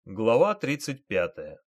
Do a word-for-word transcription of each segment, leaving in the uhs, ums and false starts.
Глава тридцать пятая.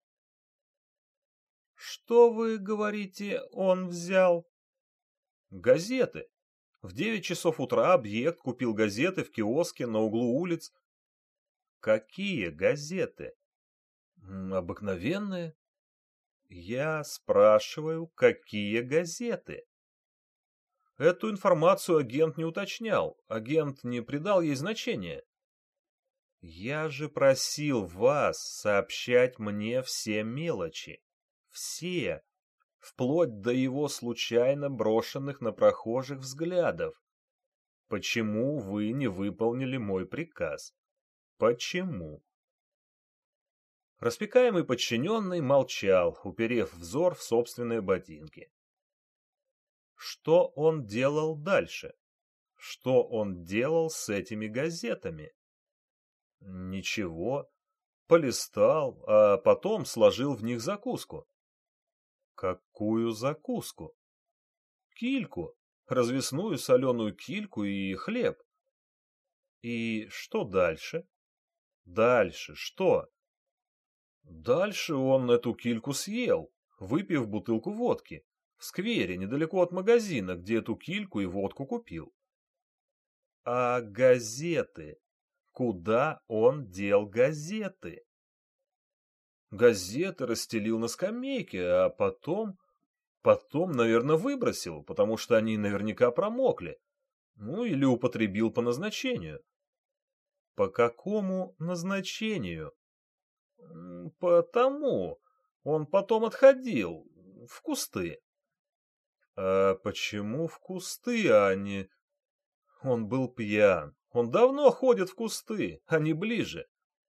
Что вы говорите, он взял? Газеты. В девять часов утра объект купил газеты в киоске на углу улиц. Какие газеты? М, Обыкновенные. Я спрашиваю, какие газеты? Эту информацию агент не уточнял, агент не придал ей значения. Я же просил вас сообщать мне все мелочи. Все, вплоть до его случайно брошенных на прохожих взглядов. Почему вы не выполнили мой приказ? Почему? Распекаемый подчиненный молчал, уперев взор в собственные ботинки. Что он делал дальше? Что он делал с этими газетами? Ничего. Полистал, а потом сложил в них закуску. Какую закуску? Кильку, развесную соленую кильку и хлеб. И что дальше? Дальше что? Дальше он эту кильку съел, выпив бутылку водки, в сквере, недалеко от магазина, где эту кильку и водку купил. А газеты? Куда он дел газеты? Газеты расстелил на скамейке, а потом... Потом, наверное, выбросил, потому что они наверняка промокли. Ну, или употребил по назначению. По какому назначению? М, Потому. Он потом отходил. В кусты. А почему в кусты, а не... Он был пьян. Он давно ходит в кусты, а не ближе.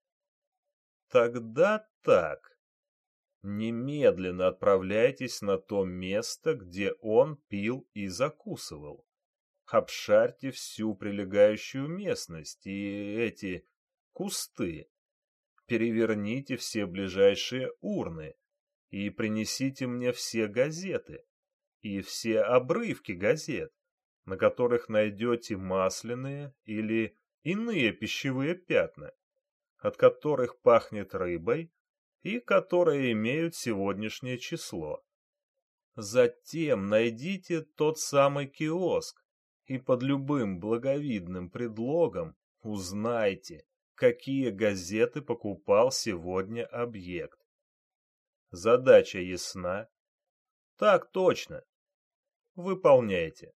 Тогда так. Немедленно отправляйтесь на то место, где он пил и закусывал. Обшарьте всю прилегающую местность и эти кусты. Переверните все ближайшие урны и принесите мне все газеты и все обрывки газет, на которых найдете масляные или иные пищевые пятна, от которых пахнет рыбой и которые имеют сегодняшнее число. Затем найдите тот самый киоск и под любым благовидным предлогом узнайте, какие газеты покупал сегодня объект. Задача ясна? Так точно. Выполняйте.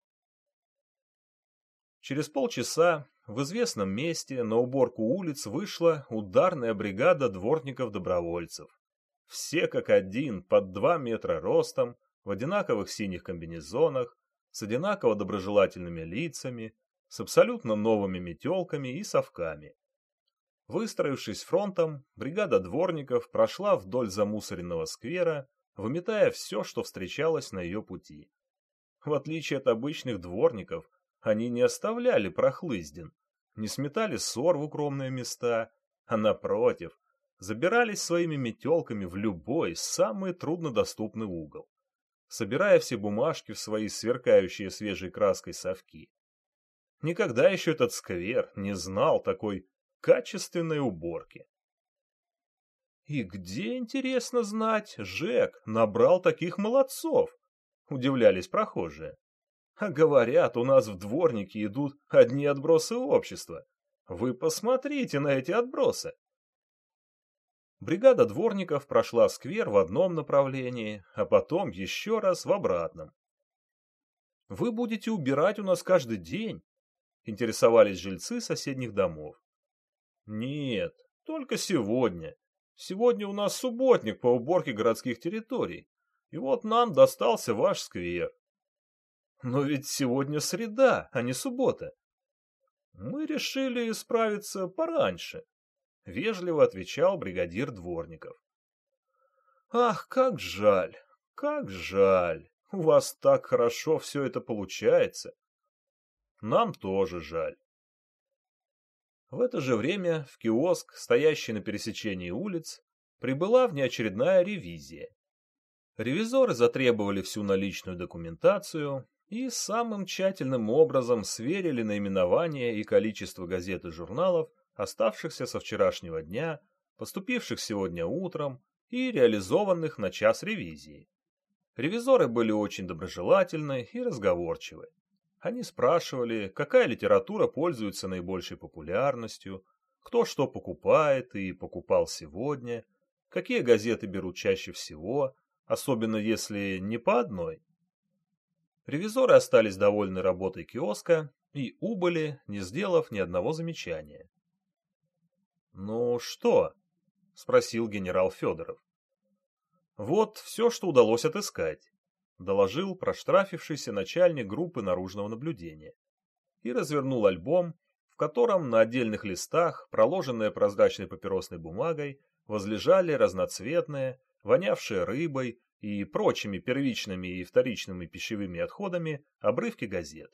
Через полчаса в известном месте на уборку улиц вышла ударная бригада дворников-добровольцев. Все как один, под два метра ростом, в одинаковых синих комбинезонах, с одинаково доброжелательными лицами, с абсолютно новыми метелками и совками. Выстроившись фронтом, бригада дворников прошла вдоль замусоренного сквера, выметая все, что встречалось на ее пути. В отличие от обычных дворников, они не оставляли прохлыздин, не сметали ссор в укромные места, а напротив, забирались своими метелками в любой, самый труднодоступный угол, собирая все бумажки в свои сверкающие свежей краской совки. Никогда еще этот сквер не знал такой качественной уборки. И где, интересно знать, Жек набрал таких молодцов? Удивлялись прохожие. А говорят, у нас в дворнике идут одни отбросы общества. Вы посмотрите на эти отбросы. Бригада дворников прошла сквер в одном направлении, а потом еще раз в обратном. «Вы будете убирать у нас каждый день?» — интересовались жильцы соседних домов. «Нет, только сегодня. Сегодня у нас субботник по уборке городских территорий, и вот нам достался ваш сквер». «Но ведь сегодня среда, а не суббота». «Мы решили справиться пораньше», — вежливо отвечал бригадир дворников. «Ах, как жаль, как жаль, у вас так хорошо все это получается. Нам тоже жаль». В это же время в киоск, стоящий на пересечении улиц, прибыла внеочередная ревизия. Ревизоры затребовали всю наличную документацию и самым тщательным образом сверили наименование и количество газет и журналов, оставшихся со вчерашнего дня, поступивших сегодня утром и реализованных на час ревизии. Ревизоры были очень доброжелательны и разговорчивы. Они спрашивали, какая литература пользуется наибольшей популярностью, кто что покупает и покупал сегодня, какие газеты берут чаще всего, особенно если не по одной. Ревизоры остались довольны работой киоска и убыли, не сделав ни одного замечания. «Ну что?» — спросил генерал Федоров. «Вот все, что удалось отыскать», — доложил проштрафившийся начальник группы наружного наблюдения. И развернул альбом, в котором на отдельных листах, проложенные прозрачной папиросной бумагой, возлежали разноцветные, вонявшие рыбой и прочими первичными и вторичными пищевыми отходами обрывки газет.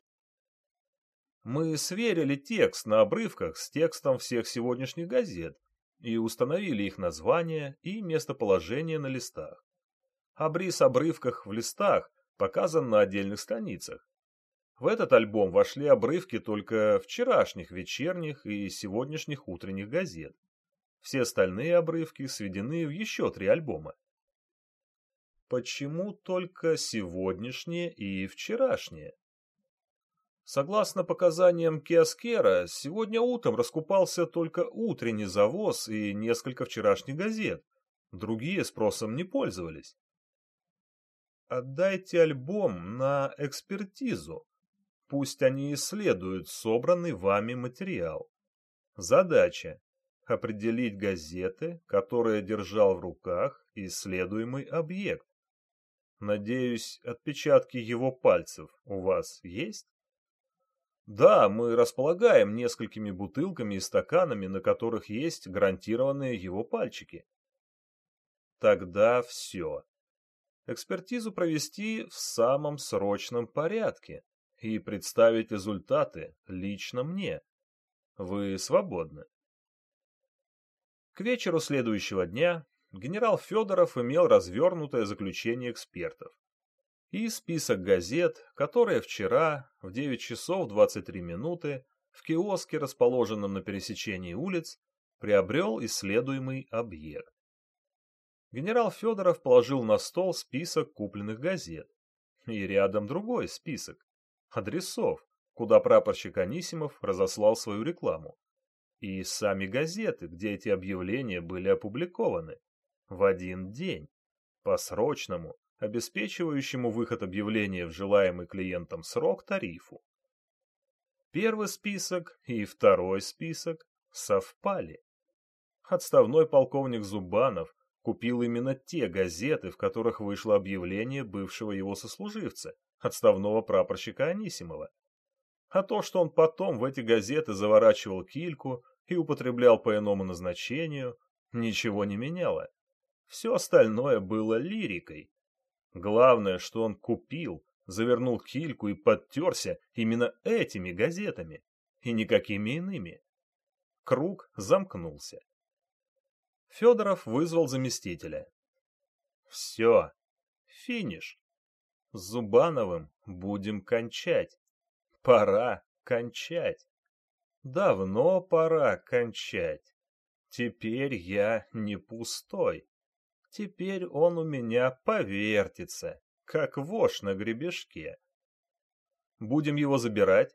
Мы сверили текст на обрывках с текстом всех сегодняшних газет и установили их название и местоположение на листах. Обрис обрывках в листах показан на отдельных страницах. В этот альбом вошли обрывки только вчерашних вечерних и сегодняшних утренних газет. Все остальные обрывки сведены в еще три альбома. Почему только сегодняшние и вчерашние? Согласно показаниям киоскера, сегодня утром раскупался только утренний завоз и несколько вчерашних газет. Другие спросом не пользовались. Отдайте альбом на экспертизу. Пусть они исследуют собранный вами материал. Задача – определить газеты, которые держал в руках исследуемый объект. Надеюсь, отпечатки его пальцев у вас есть? Да, мы располагаем несколькими бутылками и стаканами, на которых есть гарантированные его пальчики. Тогда все. Экспертизу провести в самом срочном порядке и представить результаты лично мне. Вы свободны. К вечеру следующего дня генерал Федоров имел развернутое заключение экспертов и список газет, которые вчера в девять часов двадцать три минуты в киоске, расположенном на пересечении улиц, приобрел исследуемый объект. Генерал Федоров положил на стол список купленных газет и рядом другой список адресов, куда прапорщик Анисимов разослал свою рекламу, и сами газеты, где эти объявления были опубликованы, в один день, по-срочному, обеспечивающему выход объявления в желаемый клиентам срок тарифу. Первый список и второй список совпали. Отставной полковник Зубанов купил именно те газеты, в которых вышло объявление бывшего его сослуживца, отставного прапорщика Анисимова. А то, что он потом в эти газеты заворачивал кильку и употреблял по иному назначению, ничего не меняло. Все остальное было лирикой. Главное, что он купил, завернул кильку и подтерся именно этими газетами, и никакими иными. Круг замкнулся. Федоров вызвал заместителя. Все, финиш. С Зубановым будем кончать. Пора кончать. Давно пора кончать. Теперь я не пустой. Теперь он у меня повертится, как вошь на гребешке. Будем его забирать?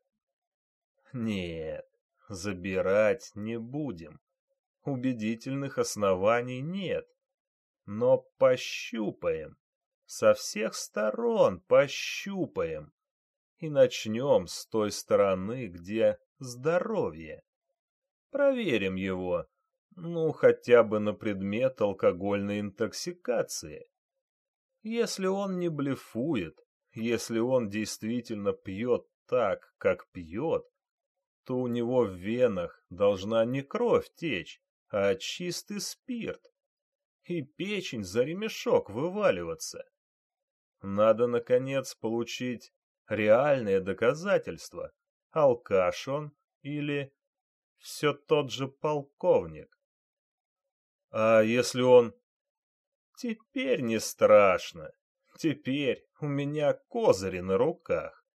Нет, забирать не будем. Убедительных оснований нет. Но пощупаем. Со всех сторон пощупаем. И начнем с той стороны, где здоровье. Проверим его, ну, хотя бы на предмет алкогольной интоксикации. Если он не блефует, если он действительно пьет так, как пьет, то у него в венах должна не кровь течь, а чистый спирт, и печень за ремешок вываливаться. Надо, наконец, получить реальные доказательства, алкаш он или все тот же полковник. А если он... Теперь не страшно, теперь у меня козыри на руках.